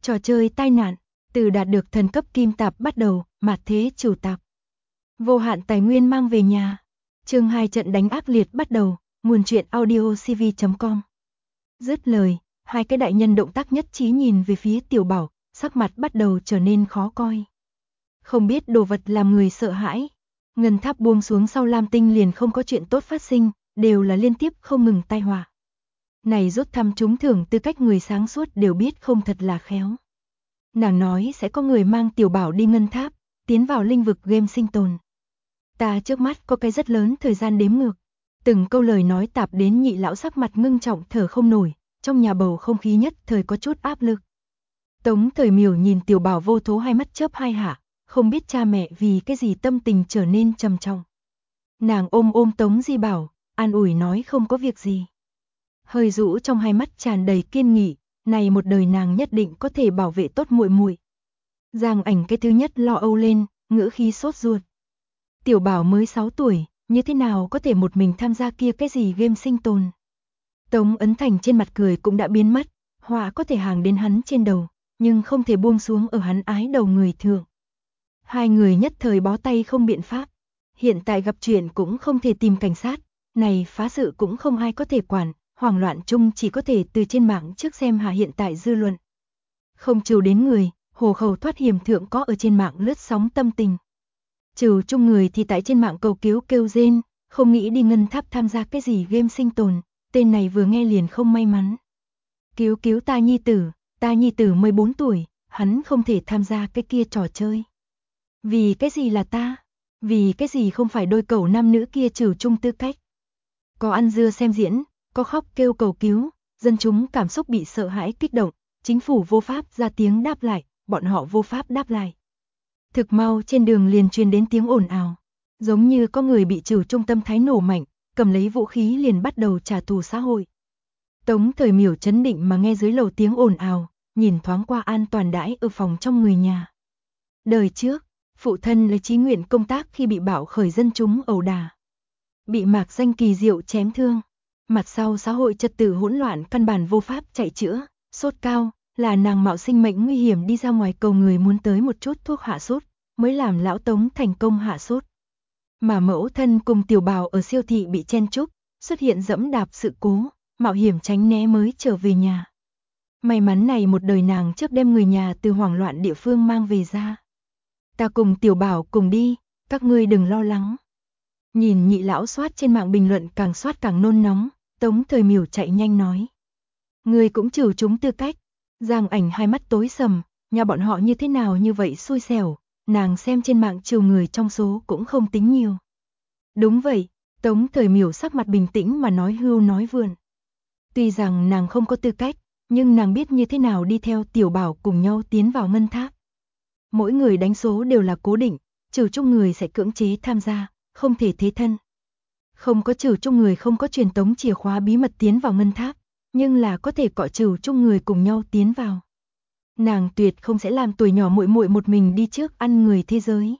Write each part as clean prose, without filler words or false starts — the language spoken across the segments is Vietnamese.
Trò chơi tai nạn, từ đạt được thần cấp kim tạp bắt đầu, mạt thế chủ tạp. Vô hạn tài nguyên mang về nhà. Chương 2 trận đánh ác liệt bắt đầu, nguồn truyện audiocv.com. Dứt lời, hai cái đại nhân động tác nhất trí nhìn về phía Tiểu Bảo, sắc mặt bắt đầu trở nên khó coi. Không biết đồ vật làm người sợ hãi. Ngân tháp buông xuống sau Lam Tinh liền không có chuyện tốt phát sinh, đều là liên tiếp không ngừng tai họa. Này rút thăm trúng thưởng tư cách người sáng suốt đều biết không thật là khéo. Nàng nói sẽ có người mang Tiểu Bảo đi ngân tháp, tiến vào linh vực game sinh tồn. Ta trước mắt có cái rất lớn thời gian đếm ngược. Từng câu lời nói tạp đến Nhị lão sắc mặt ngưng trọng thở không nổi, trong nhà bầu không khí nhất thời có chút áp lực. Tống Thời Miểu nhìn Tiểu Bảo vô thố hai mắt chớp hai hạ, không biết cha mẹ vì cái gì tâm tình trở nên trầm trọng. Nàng ôm Tống Di Bảo, an ủi nói không có việc gì. Hơi rũ trong hai mắt tràn đầy kiên nghị, này một đời nàng nhất định có thể bảo vệ tốt muội muội. Giang Ảnh cái thứ nhất lo âu lên, ngữ khí sốt ruột. Tiểu Bảo mới 6 tuổi, như thế nào có thể một mình tham gia kia cái gì game sinh tồn. Tống Ấn Thành trên mặt cười cũng đã biến mất, họa có thể hàng đến hắn trên đầu, nhưng không thể buông xuống ở hắn ái đầu người thượng. Hai người nhất thời bó tay không biện pháp, hiện tại gặp chuyện cũng không thể tìm cảnh sát, này phá sự cũng không ai có thể quản, hoảng loạn chung chỉ có thể từ trên mạng trước xem hạ hiện tại dư luận. Không trừ đến người, hồ khẩu thoát hiểm thượng có ở trên mạng lướt sóng tâm tình. Trừ chung người thì tại trên mạng cầu cứu kêu rên, không nghĩ đi ngân tháp tham gia cái gì game sinh tồn, tên này vừa nghe liền không may mắn. Cứu ta nhi tử 14 tuổi, hắn không thể tham gia cái kia trò chơi. Vì cái gì là ta? Vì cái gì không phải đôi cẩu nam nữ kia trừ chung tư cách? Có ăn dưa xem diễn, có khóc kêu cầu cứu, dân chúng cảm xúc bị sợ hãi kích động, chính phủ vô pháp ra tiếng đáp lại, bọn họ vô pháp đáp lại. Thực mau trên đường liền truyền đến tiếng ồn ào, giống như có người bị trừ trung tâm thái nổ mạnh, cầm lấy vũ khí liền bắt đầu trả thù xã hội. Tống Thời Miểu chấn định mà nghe dưới lầu tiếng ồn ào, nhìn thoáng qua an toàn đãi ở phòng trong người nhà. Đời trước, phụ thân lấy chí nguyện công tác khi bị bạo khởi dân chúng ẩu đả, bị Mạc Danh kỳ diệu chém thương. Mặt sau xã hội trật tự hỗn loạn căn bản vô pháp chạy chữa, sốt cao, là nàng mạo sinh mệnh nguy hiểm đi ra ngoài cầu người muốn tới một chút thuốc hạ sốt, mới làm lão Tống thành công hạ sốt. Mà mẫu thân cùng Tiểu Bảo ở siêu thị bị chen chúc, xuất hiện dẫm đạp sự cố, mạo hiểm tránh né mới trở về nhà. May mắn này một đời nàng trước đem người nhà từ hoảng loạn địa phương mang về ra. Ta cùng Tiểu Bảo cùng đi, các ngươi đừng lo lắng. Nhìn Nhị lão soát trên mạng bình luận càng soát càng nôn nóng, Tống Thời Miểu chạy nhanh nói. Ngươi cũng trừ chúng tư cách. Giang Ảnh hai mắt tối sầm, nhà bọn họ như thế nào như vậy xui xẻo, nàng xem trên mạng trừ người trong số cũng không tính nhiều. Đúng vậy, Tống Thời Miểu sắc mặt bình tĩnh mà nói hưu nói vượn. Tuy rằng nàng không có tư cách, nhưng nàng biết như thế nào đi theo Tiểu Bảo cùng nhau tiến vào ngân tháp. Mỗi người đánh số đều là cố định, trừ chung người sẽ cưỡng chế tham gia, không thể thế thân. Không có trừ chung người không có truyền tống chìa khóa bí mật tiến vào ngân tháp, nhưng là có thể cọ trừ chung người cùng nhau tiến vào. Nàng tuyệt không sẽ làm tuổi nhỏ muội muội một mình đi trước ăn người thế giới.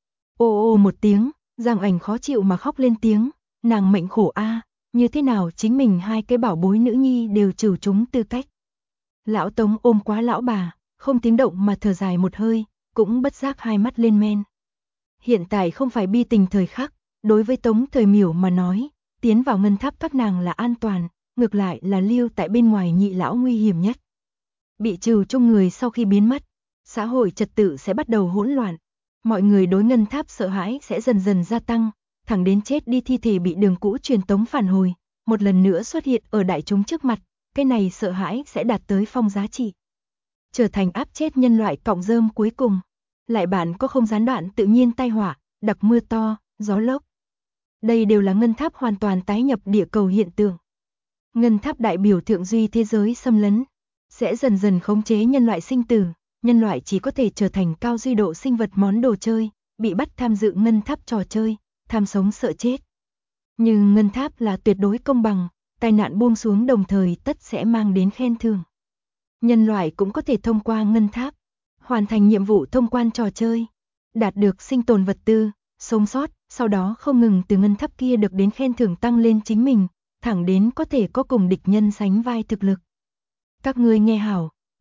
Ô một tiếng, Giang Ảnh khó chịu mà khóc lên tiếng, nàng mệnh khổ a, như thế nào chính mình hai cái bảo bối nữ nhi đều trừ chúng tư cách. Lão Tống ôm quá lão bà, không tiếng động mà thở dài một hơi, cũng bất giác hai mắt lên men. Hiện tại không phải bi tình thời khắc, đối với Tống Thời Miểu mà nói, tiến vào ngân tháp các nàng là an toàn, ngược lại là lưu tại bên ngoài Nhị lão nguy hiểm nhất. Bị trừ chung người sau khi biến mất, xã hội trật tự sẽ bắt đầu hỗn loạn, mọi người đối ngân tháp sợ hãi sẽ dần dần gia tăng, thẳng đến chết đi thi thể bị đường cũ truyền tống phản hồi, một lần nữa xuất hiện ở đại chúng trước mặt, cái này sợ hãi sẽ đạt tới phong giá trị. Trở thành áp chết nhân loại cọng rơm cuối cùng. Lại bạn có không gián đoạn tự nhiên tai họa, đặc mưa to, gió lốc. Đây đều là ngân tháp hoàn toàn tái nhập địa cầu hiện tượng. Ngân tháp đại biểu thượng duy thế giới xâm lấn, sẽ dần dần khống chế nhân loại sinh tử, nhân loại chỉ có thể trở thành cao duy độ sinh vật món đồ chơi, bị bắt tham dự ngân tháp trò chơi, tham sống sợ chết. Nhưng ngân tháp là tuyệt đối công bằng, tai nạn buông xuống đồng thời tất sẽ mang đến khen thưởng. Nhân loại cũng có thể thông qua ngân tháp, hoàn thành nhiệm vụ thông quan trò chơi, đạt được sinh tồn vật tư, sống sót, sau đó không ngừng từ ngân tháp kia được đến khen thưởng tăng lên chính mình, thẳng đến có thể có cùng địch nhân sánh vai thực lực. Các ngươi nghe hảo,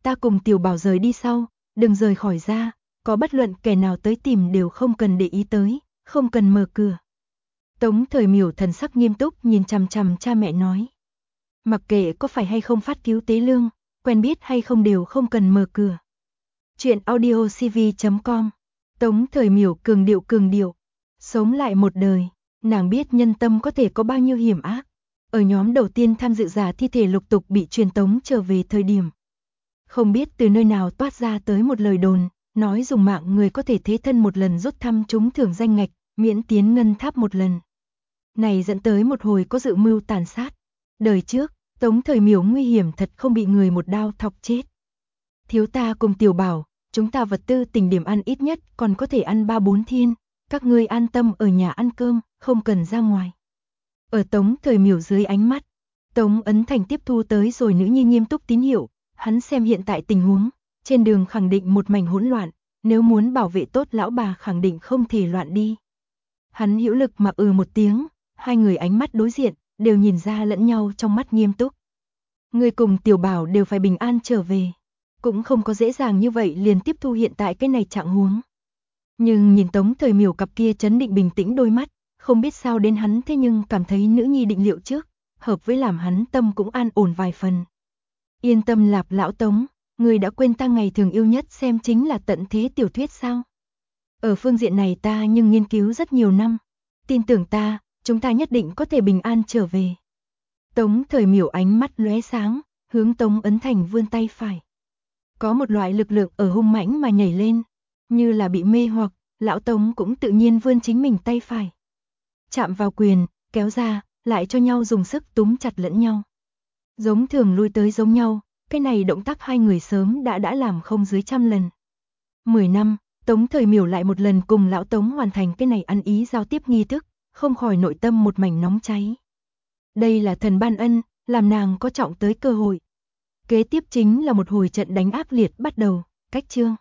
ta cùng Tiểu Bảo rời đi sau, đừng rời khỏi ra, có bất luận kẻ nào tới tìm đều không cần để ý tới, không cần mở cửa. Tống Thời Miểu thần sắc nghiêm túc nhìn chằm chằm cha mẹ nói. Mặc kệ có phải hay không phát cứu tế lương, quen biết hay không đều không cần mở cửa. Chuyện audiocv.com. Tống Thời Miểu cường điệu, sống lại một đời, nàng biết nhân tâm có thể có bao nhiêu hiểm ác. Ở nhóm đầu tiên tham dự giả thi thể lục tục bị truyền tống trở về thời điểm. Không biết từ nơi nào toát ra tới một lời đồn, nói dùng mạng người có thể thế thân một lần rút thăm trúng thưởng danh ngạch, miễn tiến ngân tháp một lần. Này dẫn tới một hồi có dự mưu tàn sát. Đời trước, Tống Thời Miểu nguy hiểm thật không bị người một đao thọc chết. Thiếu ta cùng Tiểu Bảo, chúng ta vật tư tình điểm ăn ít nhất còn có thể ăn 3-4 thiên, các ngươi an tâm ở nhà ăn cơm, không cần ra ngoài. Ở Tống Thời Miểu dưới ánh mắt, Tống Ấn Thành tiếp thu tới rồi nữ nhi nghiêm túc tín hiệu, hắn xem hiện tại tình huống, trên đường khẳng định một mảnh hỗn loạn, nếu muốn bảo vệ tốt lão bà khẳng định không thể loạn đi. Hắn hữu lực mà một tiếng, hai người ánh mắt đối diện, đều nhìn ra lẫn nhau trong mắt nghiêm túc. Người cùng Tiểu Bảo đều phải bình an trở về, cũng không có dễ dàng như vậy liền tiếp thu hiện tại cái này trạng huống. Nhưng nhìn Tống Thời Miểu cặp kia trấn định bình tĩnh đôi mắt, không biết sao đến hắn thế nhưng cảm thấy nữ nhi định liệu trước, hợp với làm hắn tâm cũng an ổn vài phần. Yên tâm lạp lão Tống, người đã quên ta ngày thường yêu nhất xem chính là tận thế tiểu thuyết sao? Ở phương diện này ta nhưng nghiên cứu rất nhiều năm, tin tưởng ta, chúng ta nhất định có thể bình an trở về. Tống Thời Miểu ánh mắt lóe sáng, hướng Tống Ấn Thành vươn tay phải. Có một loại lực lượng ở hung mãnh mà nhảy lên, như là bị mê hoặc, lão Tống cũng tự nhiên vươn chính mình tay phải. Chạm vào quyền, kéo ra, lại cho nhau dùng sức túm chặt lẫn nhau. Giống thường lui tới giống nhau, cái này động tác hai người sớm đã làm không dưới 100 lần. 10 năm, Tống Thời Miểu lại một lần cùng lão Tống hoàn thành cái này ăn ý giao tiếp nghi thức, không khỏi nội tâm một mảnh nóng cháy. Đây là thần ban ân, làm nàng có trọng tới cơ hội. Kế tiếp chính là một hồi trận đánh ác liệt bắt đầu, cách chương.